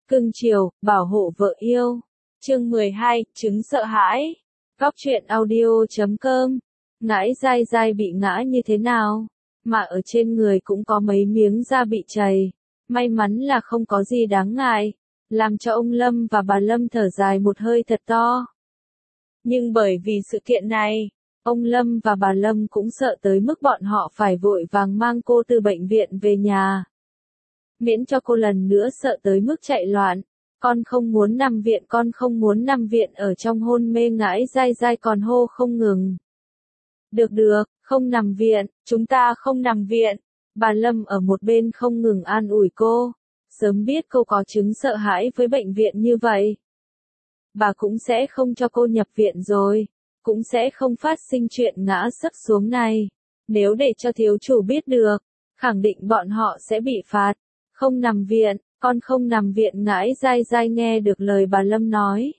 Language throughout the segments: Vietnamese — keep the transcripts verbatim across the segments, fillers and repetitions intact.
cưng chiều, bảo hộ vợ yêu. Chương mười hai, chứng sợ hãi. Góc truyện audio chấm com. Ngãi dai dai bị ngã như thế nào? Mà ở trên người cũng có mấy miếng da bị chảy. May mắn là không có gì đáng ngại. Làm cho ông Lâm và bà Lâm thở dài một hơi thật to. Nhưng bởi vì sự kiện này, ông Lâm và bà Lâm cũng sợ tới mức bọn họ phải vội vàng mang cô từ bệnh viện về nhà. Miễn cho cô lần nữa sợ tới mức chạy loạn. Con không muốn nằm viện, con không muốn nằm viện, ở trong hôn mê ngãi dai dai còn hô không ngừng. Được được, không nằm viện, chúng ta không nằm viện. Bà Lâm ở một bên không ngừng an ủi cô. Sớm biết cô có chứng sợ hãi với bệnh viện như vậy, bà cũng sẽ không cho cô nhập viện rồi. Cũng sẽ không phát sinh chuyện ngã sấp xuống này. Nếu để cho thiếu chủ biết được, khẳng định bọn họ sẽ bị phạt. Không nằm viện, con không nằm viện. Ngãi dai dai nghe được lời bà Lâm nói,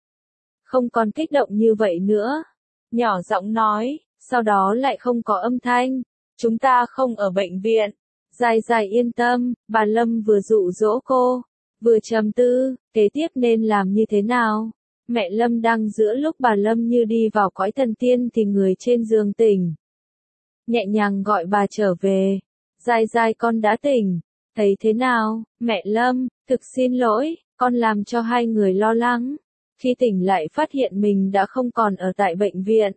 không còn kích động như vậy nữa. Nhỏ giọng nói, sau đó lại không có âm thanh. Chúng ta không ở bệnh viện. Dai dai yên tâm, bà Lâm vừa dụ dỗ cô, vừa trầm tư, kế tiếp nên làm như thế nào. Mẹ Lâm đang giữa lúc bà Lâm như đi vào cõi thần tiên thì người trên giường tỉnh. Nhẹ nhàng gọi bà trở về. Dai dai con đã tỉnh. Thấy thế nào, mẹ Lâm, thực xin lỗi, con làm cho hai người lo lắng. Khi tỉnh lại phát hiện mình đã không còn ở tại bệnh viện.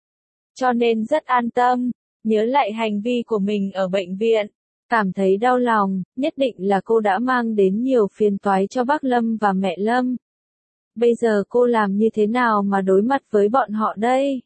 Cho nên rất an tâm, nhớ lại hành vi của mình ở bệnh viện. Cảm thấy đau lòng, nhất định là cô đã mang đến nhiều phiền toái cho bác Lâm và mẹ Lâm. Bây giờ cô làm như thế nào mà đối mặt với bọn họ đây?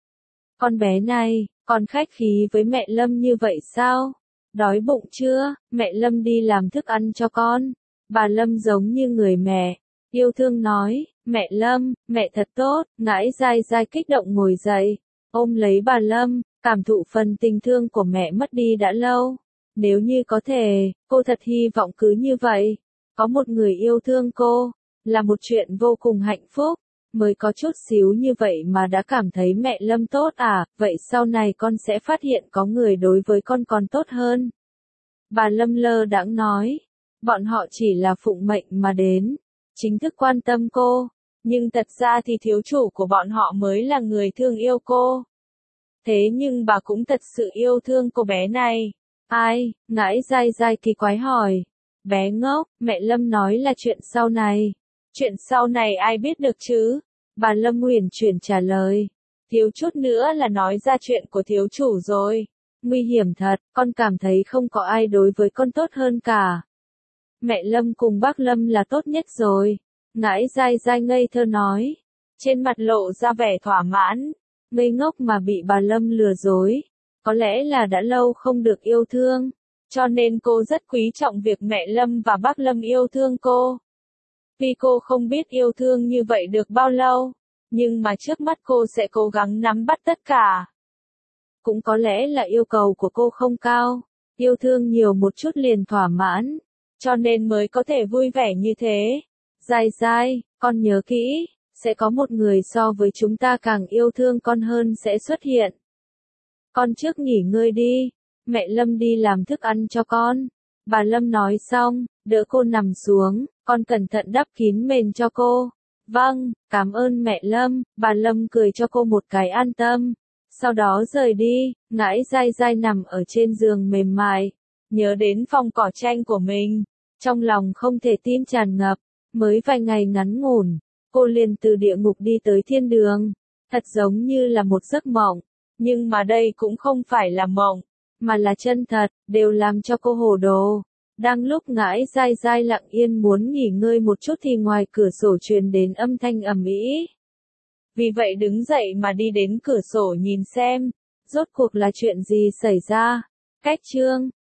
Con bé này, con khách khí với mẹ Lâm như vậy sao? Đói bụng chưa? Mẹ Lâm đi làm thức ăn cho con. Bà Lâm giống như người mẹ, yêu thương nói, mẹ Lâm, mẹ thật tốt. Ngãi dai dai kích động ngồi dậy, ôm lấy bà Lâm, cảm thụ phần tình thương của mẹ mất đi đã lâu. Nếu như có thể, cô thật hy vọng cứ như vậy. Có một người yêu thương cô, là một chuyện vô cùng hạnh phúc. Mới có chút xíu như vậy mà đã cảm thấy mẹ Lâm tốt à, vậy sau này con sẽ phát hiện có người đối với con còn tốt hơn. Bà Lâm lơ đãng nói, bọn họ chỉ là phụng mệnh mà đến, chính thức quan tâm cô, nhưng thật ra thì thiếu chủ của bọn họ mới là người thương yêu cô. Thế nhưng bà cũng thật sự yêu thương cô bé này. Ai? Ngãi dai dai kỳ quái hỏi. Bé ngốc, mẹ Lâm nói là chuyện sau này. Chuyện sau này ai biết được chứ? Bà Lâm huyền chuyển trả lời. Thiếu chút nữa là nói ra chuyện của thiếu chủ rồi. Nguy hiểm thật, con cảm thấy không có ai đối với con tốt hơn cả. Mẹ Lâm cùng bác Lâm là tốt nhất rồi. Ngãi dai dai ngây thơ nói. Trên mặt lộ ra vẻ thỏa mãn. Ngây ngốc mà bị bà Lâm lừa dối. Có lẽ là đã lâu không được yêu thương. Cho nên cô rất quý trọng việc mẹ Lâm và bác Lâm yêu thương cô. Vì cô không biết yêu thương như vậy được bao lâu, nhưng mà trước mắt cô sẽ cố gắng nắm bắt tất cả. Cũng có lẽ là yêu cầu của cô không cao, yêu thương nhiều một chút liền thỏa mãn, cho nên mới có thể vui vẻ như thế. Dai dai, con nhớ kỹ, sẽ có một người so với chúng ta càng yêu thương con hơn sẽ xuất hiện. Con trước nghỉ ngơi đi, mẹ Lâm đi làm thức ăn cho con. Bà Lâm nói xong, đỡ cô nằm xuống, con cẩn thận đắp kín mền cho cô. Vâng, cảm ơn mẹ Lâm. Bà Lâm cười cho cô một cái an tâm. Sau đó rời đi. Ngãi dai dai nằm ở trên giường mềm mại, nhớ đến phòng cỏ tranh của mình, trong lòng không thể tin tràn ngập. Mới vài ngày ngắn ngủn, cô liền từ địa ngục đi tới thiên đường. Thật giống như là một giấc mộng, nhưng mà đây cũng không phải là mộng, mà là chân thật, đều làm cho cô hồ đồ. Đang lúc ngãi dai dai lặng yên muốn nghỉ ngơi một chút thì ngoài cửa sổ truyền đến âm thanh ầm ĩ. Vì vậy đứng dậy mà đi đến cửa sổ nhìn xem, rốt cuộc là chuyện gì xảy ra. Cách chương